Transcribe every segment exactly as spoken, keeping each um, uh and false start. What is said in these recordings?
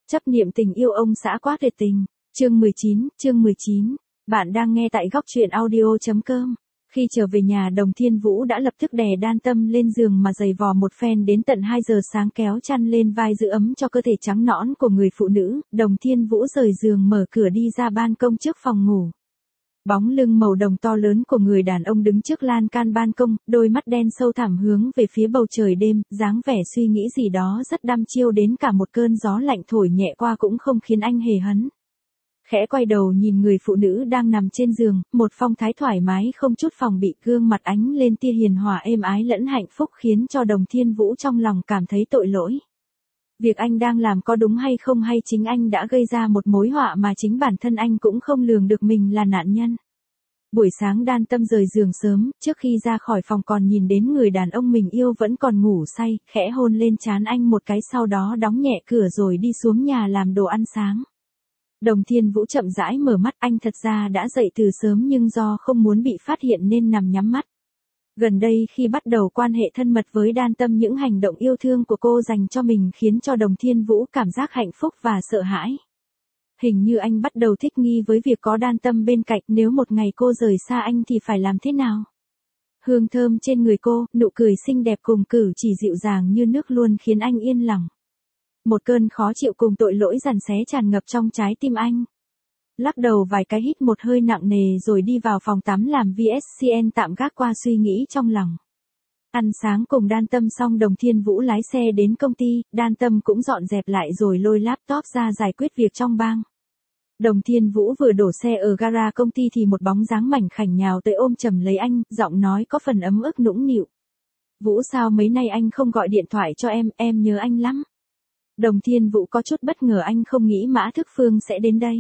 Chấp niệm tình yêu ông xã quá tuyệt tình. Chương mười chín, chương mười chín. Bạn đang nghe tại góc truyện audio chấm com. Khi trở về nhà, Đồng Thiên Vũ đã lập tức đè Đan Tâm lên giường mà giày vò một phen đến tận hai giờ sáng, kéo chăn lên vai giữ ấm cho cơ thể trắng nõn của người phụ nữ. Đồng Thiên Vũ rời giường mở cửa đi ra ban công trước phòng ngủ. Bóng lưng màu đồng to lớn của người đàn ông đứng trước lan can ban công, đôi mắt đen sâu thẳm hướng về phía bầu trời đêm, dáng vẻ suy nghĩ gì đó rất đăm chiêu, đến cả một cơn gió lạnh thổi nhẹ qua cũng không khiến anh hề hấn. Khẽ quay đầu nhìn người phụ nữ đang nằm trên giường, một phong thái thoải mái không chút phòng bị, gương mặt ánh lên tia hiền hòa êm ái lẫn hạnh phúc, khiến cho Đồng Thiên Vũ trong lòng cảm thấy tội lỗi. Việc anh đang làm có đúng hay không, hay chính anh đã gây ra một mối họa mà chính bản thân anh cũng không lường được mình là nạn nhân. Buổi sáng Đan Tâm rời giường sớm, trước khi ra khỏi phòng còn nhìn đến người đàn ông mình yêu vẫn còn ngủ say, khẽ hôn lên trán anh một cái, sau đó đóng nhẹ cửa rồi đi xuống nhà làm đồ ăn sáng. Đồng Thiên Vũ chậm rãi mở mắt, anh thật ra đã dậy từ sớm nhưng do không muốn bị phát hiện nên nằm nhắm mắt. Gần đây khi bắt đầu quan hệ thân mật với Đan Tâm, những hành động yêu thương của cô dành cho mình khiến cho Đồng Thiên Vũ cảm giác hạnh phúc và sợ hãi. Hình như anh bắt đầu thích nghi với việc có Đan Tâm bên cạnh, nếu một ngày cô rời xa anh thì phải làm thế nào? Hương thơm trên người cô, nụ cười xinh đẹp cùng cử chỉ dịu dàng như nước luôn khiến anh yên lòng. Một cơn khó chịu cùng tội lỗi dằn xé tràn ngập trong trái tim anh. Lắc đầu vài cái, hít một hơi nặng nề rồi đi vào phòng tắm làm vê ét xê en tạm gác qua suy nghĩ trong lòng. Ăn sáng cùng Đan Tâm xong, Đồng Thiên Vũ lái xe đến công ty, Đan Tâm cũng dọn dẹp lại rồi lôi laptop ra giải quyết việc trong bang. Đồng Thiên Vũ vừa đổ xe ở gara công ty thì một bóng dáng mảnh khảnh nhào tới ôm chầm lấy anh, giọng nói có phần ấm ức nũng nịu. Vũ, sao mấy nay anh không gọi điện thoại cho em, em nhớ anh lắm. Đồng Thiên Vũ có chút bất ngờ, anh không nghĩ Mã Thức Phương sẽ đến đây.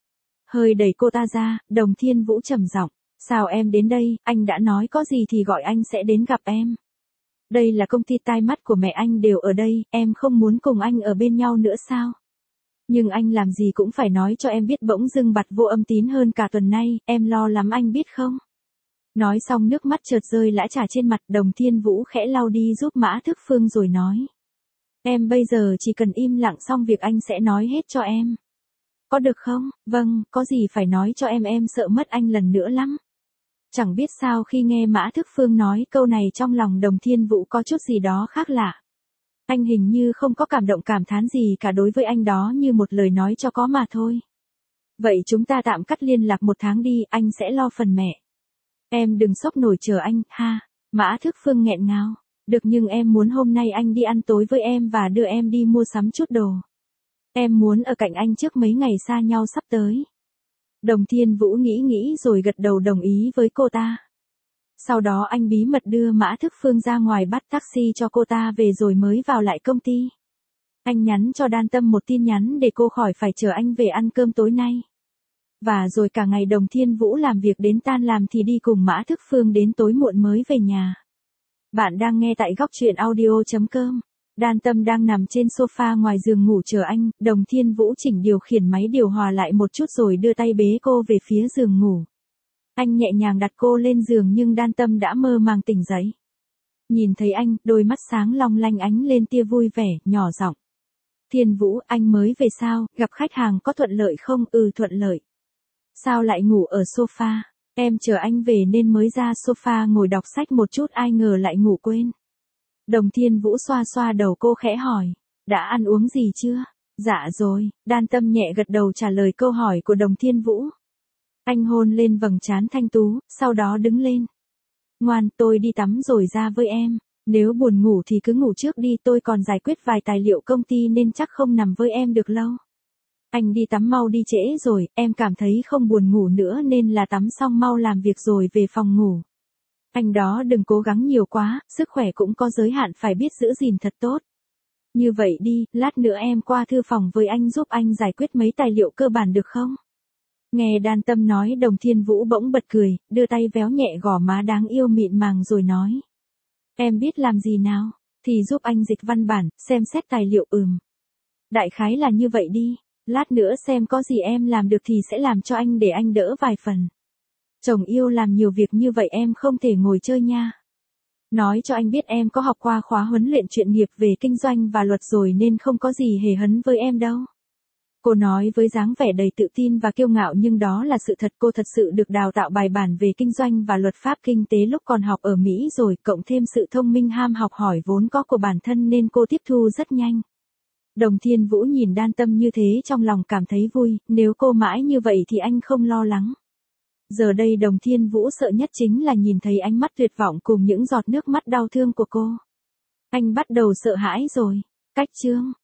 Hơi đẩy cô ta ra, Đồng Thiên Vũ trầm giọng, sao em đến đây, anh đã nói có gì thì gọi anh sẽ đến gặp em. Đây là công ty, tai mắt của mẹ anh đều ở đây, em không muốn cùng anh ở bên nhau nữa sao? Nhưng anh làm gì cũng phải nói cho em biết. Bỗng dưng bặt vô âm tín hơn cả tuần nay, em lo lắm anh biết không? Nói xong nước mắt chợt rơi lã chả trên mặt. Đồng Thiên Vũ khẽ lau đi giúp Mã Thức Phương rồi nói. Em bây giờ chỉ cần im lặng, xong việc anh sẽ nói hết cho em. Có được không? Vâng, có gì phải nói cho em, em sợ mất anh lần nữa lắm. Chẳng biết sao khi nghe Mã Thức Phương nói câu này, trong lòng Đồng Thiên Vũ có chút gì đó khác lạ. Anh hình như không có cảm động cảm thán gì cả, đối với anh đó như một lời nói cho có mà thôi. Vậy chúng ta tạm cắt liên lạc một tháng đi, anh sẽ lo phần mẹ. Em đừng sốc nổi chờ anh, ha. Mã Thức Phương nghẹn ngào. Được, nhưng em muốn hôm nay anh đi ăn tối với em và đưa em đi mua sắm chút đồ. Em muốn ở cạnh anh trước mấy ngày xa nhau sắp tới. Đồng Thiên Vũ nghĩ nghĩ rồi gật đầu đồng ý với cô ta. Sau đó anh bí mật đưa Mã Thức Phương ra ngoài, bắt taxi cho cô ta về rồi mới vào lại công ty. Anh nhắn cho Đan Tâm một tin nhắn để cô khỏi phải chờ anh về ăn cơm tối nay. Và rồi cả ngày Đồng Thiên Vũ làm việc đến tan làm thì đi cùng Mã Thức Phương đến tối muộn mới về nhà. Bạn đang nghe tại góc truyện audio chấm com. Đan Tâm đang nằm trên sofa ngoài giường ngủ chờ anh. Đồng Thiên Vũ chỉnh điều khiển máy điều hòa lại một chút rồi đưa tay bế cô về phía giường ngủ. Anh nhẹ nhàng đặt cô lên giường nhưng Đan Tâm đã mơ màng tỉnh dậy. Nhìn thấy anh, đôi mắt sáng long lanh ánh lên tia vui vẻ, nhỏ giọng. Thiên Vũ, anh mới về sao, gặp khách hàng có thuận lợi không? Ừ, thuận lợi. Sao lại ngủ ở sofa? Em chờ anh về nên mới ra sofa ngồi đọc sách một chút, ai ngờ lại ngủ quên. Đồng Thiên Vũ xoa xoa đầu cô khẽ hỏi. Đã ăn uống gì chưa? Dạ rồi, Đan Tâm nhẹ gật đầu trả lời câu hỏi của Đồng Thiên Vũ. Anh hôn lên vầng trán thanh tú, sau đó đứng lên. Ngoan, tôi đi tắm rồi ra với em. Nếu buồn ngủ thì cứ ngủ trước đi, tôi còn giải quyết vài tài liệu công ty nên chắc không nằm với em được lâu. Anh đi tắm mau đi, trễ rồi, em cảm thấy không buồn ngủ nữa nên là tắm xong mau làm việc rồi về phòng ngủ. Anh đó đừng cố gắng nhiều quá, sức khỏe cũng có giới hạn, phải biết giữ gìn thật tốt. Như vậy đi, lát nữa em qua thư phòng với anh giúp anh giải quyết mấy tài liệu cơ bản được không? Nghe Đan Tâm nói, Đồng Thiên Vũ bỗng bật cười, đưa tay véo nhẹ gò má đáng yêu mịn màng rồi nói. Em biết làm gì nào? Thì giúp anh dịch văn bản, xem xét tài liệu. Ừm. Đại khái là như vậy đi, lát nữa xem có gì em làm được thì sẽ làm cho anh để anh đỡ vài phần. Chồng yêu làm nhiều việc như vậy em không thể ngồi chơi nha. Nói cho anh biết em có học qua khóa huấn luyện chuyên nghiệp về kinh doanh và luật rồi nên không có gì hề hấn với em đâu. Cô nói với dáng vẻ đầy tự tin và kiêu ngạo nhưng đó là sự thật, cô thật sự được đào tạo bài bản về kinh doanh và luật pháp kinh tế lúc còn học ở Mỹ rồi, cộng thêm sự thông minh ham học hỏi vốn có của bản thân nên cô tiếp thu rất nhanh. Đồng Thiên Vũ nhìn Đan Tâm như thế trong lòng cảm thấy vui, nếu cô mãi như vậy thì anh không lo lắng. Giờ đây Đồng Thiên Vũ sợ nhất chính là nhìn thấy ánh mắt tuyệt vọng cùng những giọt nước mắt đau thương của cô. Anh bắt đầu sợ hãi rồi. Cách chương